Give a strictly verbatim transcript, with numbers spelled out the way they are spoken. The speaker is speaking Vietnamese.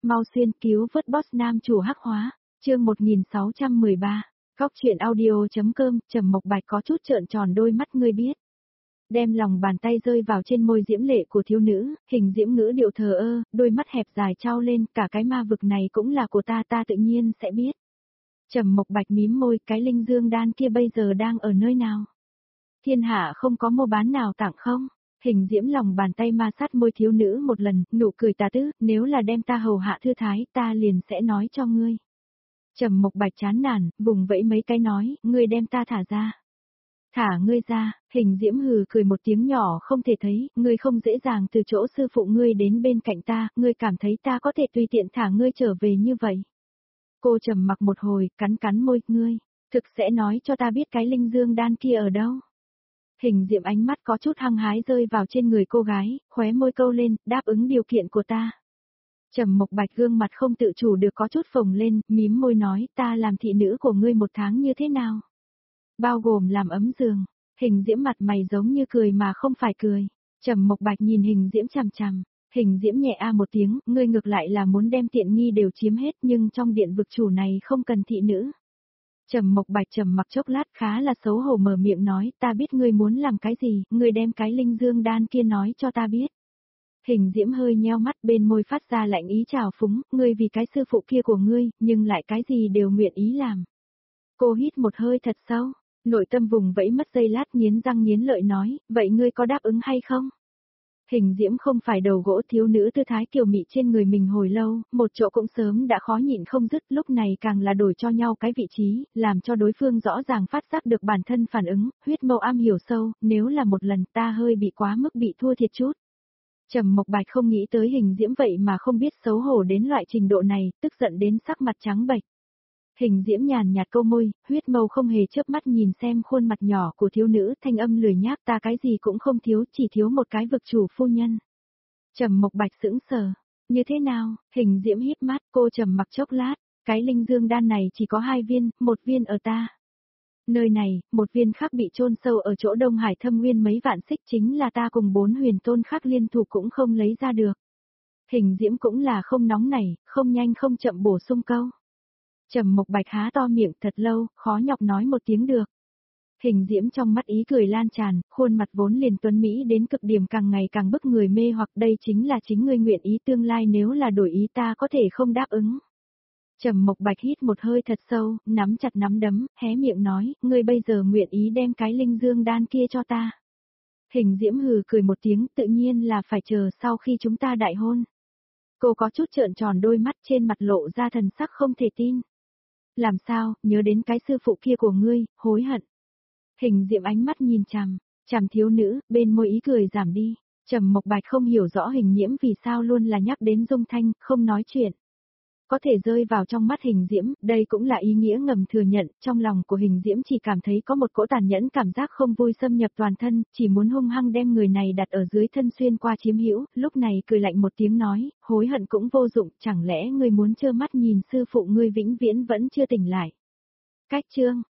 Mau xuyên cứu vớt boss nam chủ hắc hóa, chương một nghìn sáu trăm mười ba, Cóc truyện audio.com, Trầm Mộc Bạch có chút trợn tròn đôi mắt ngươi biết. Đem lòng bàn tay rơi vào trên môi diễm lệ của thiếu nữ, hình diễm ngữ điệu thờ ơ, đôi mắt hẹp dài trao lên, cả cái ma vực này cũng là của ta, ta tự nhiên sẽ biết. Trầm Mộc Bạch mím môi, cái linh dương đan kia bây giờ đang ở nơi nào? Thiên hạ không có mua bán nào tặng không? Hình diễm lòng bàn tay ma sát môi thiếu nữ một lần, nụ cười tà tứ, nếu là đem ta hầu hạ thư thái, ta liền sẽ nói cho ngươi. Trầm Mộc Bạch chán nản, vùng vẫy mấy cái nói, ngươi đem ta thả ra. Thả ngươi ra, hình diễm hừ cười một tiếng nhỏ không thể thấy, ngươi không dễ dàng từ chỗ sư phụ ngươi đến bên cạnh ta, ngươi cảm thấy ta có thể tùy tiện thả ngươi trở về như vậy. Cô trầm mặc một hồi, cắn cắn môi, ngươi, thực sẽ nói cho ta biết cái linh dương đan kia ở đâu. Hình diễm ánh mắt có chút hăng hái rơi vào trên người cô gái, khóe môi câu lên, đáp ứng điều kiện của ta. Trầm Mộc Bạch gương mặt không tự chủ được có chút phồng lên, mím môi nói, ta làm thị nữ của ngươi một tháng như thế nào? Bao gồm làm ấm giường. Hình diễm mặt mày giống như cười mà không phải cười. Trầm Mộc Bạch nhìn hình diễm chằm chằm. Hình diễm nhẹ a một tiếng, ngươi ngược lại là muốn đem tiện nghi đều chiếm hết, nhưng trong điện vực chủ này không cần thị nữ. Trầm Mộc Bạch trầm mặc chốc lát khá là xấu hổ mở miệng nói, ta biết ngươi muốn làm cái gì, ngươi đem cái linh dương đan kia nói cho ta biết. Hình diễm hơi nheo mắt, bên môi phát ra lạnh ý trào phúng, ngươi vì cái sư phụ kia của ngươi, nhưng lại cái gì đều nguyện ý làm. Cô hít một hơi thật sâu, nội tâm vùng vẫy mất giây lát, nghiến răng nghiến lợi nói, vậy ngươi có đáp ứng hay không? Hình diễm không phải đầu gỗ, thiếu nữ tư thái kiều mị trên người mình hồi lâu, một chỗ cũng sớm đã khó nhịn không dứt, lúc này càng là đổi cho nhau cái vị trí, làm cho đối phương rõ ràng phát giác được bản thân phản ứng, huyết mâu am hiểu sâu, nếu là một lần ta hơi bị quá mức bị thua thiệt chút. Trầm Mộc Bạch không nghĩ tới hình diễm vậy mà không biết xấu hổ đến loại trình độ này, tức giận đến sắc mặt trắng bệch. Hình diễm nhàn nhạt câu môi, huyết mâu không hề chớp mắt nhìn xem khuôn mặt nhỏ của thiếu nữ, thanh âm lười nhác, ta cái gì cũng không thiếu, chỉ thiếu một cái vực chủ phu nhân. Trầm Mộc Bạch sững sờ, như thế nào? Hình diễm híp mắt, cô trầm mặc chốc lát, cái linh dương đan này chỉ có hai viên, một viên ở ta. Nơi này, một viên khác bị chôn sâu ở chỗ Đông Hải thâm nguyên mấy vạn xích, chính là ta cùng bốn huyền tôn khác liên thủ cũng không lấy ra được. Hình diễm cũng là không nóng nảy, không nhanh không chậm bổ sung câu. Trầm Mộc Bạch há to miệng thật lâu, khó nhọc nói một tiếng được. Hình diễm trong mắt ý cười lan tràn, khuôn mặt vốn liền tuấn Mỹ đến cực điểm càng ngày càng bức người mê hoặc, đây chính là chính ngươi nguyện ý, tương lai nếu là đổi ý ta có thể không đáp ứng. Trầm Mộc Bạch hít một hơi thật sâu, nắm chặt nắm đấm, hé miệng nói, ngươi bây giờ nguyện ý đem cái linh dương đan kia cho ta. Hình diễm hừ cười một tiếng, tự nhiên là phải chờ sau khi chúng ta đại hôn. Cô có chút trợn tròn đôi mắt, trên mặt lộ ra thần sắc không thể tin. Làm sao, nhớ đến cái sư phụ kia của ngươi, hối hận. Hình diễm ánh mắt nhìn chằm, chằm thiếu nữ, bên môi ý cười giảm đi. Trầm Mộc Bạch không hiểu rõ hình nhiễm vì sao luôn là nhắc đến Dung Thanh, không nói chuyện. Có thể rơi vào trong mắt hình diễm, đây cũng là ý nghĩa ngầm thừa nhận, trong lòng của hình diễm chỉ cảm thấy có một cỗ tàn nhẫn cảm giác không vui xâm nhập toàn thân, chỉ muốn hung hăng đem người này đặt ở dưới thân xuyên qua chiếm hữu, lúc này cười lạnh một tiếng nói, hối hận cũng vô dụng, chẳng lẽ ngươi muốn trơ mắt nhìn sư phụ ngươi vĩnh viễn vẫn chưa tỉnh lại. Cách chương,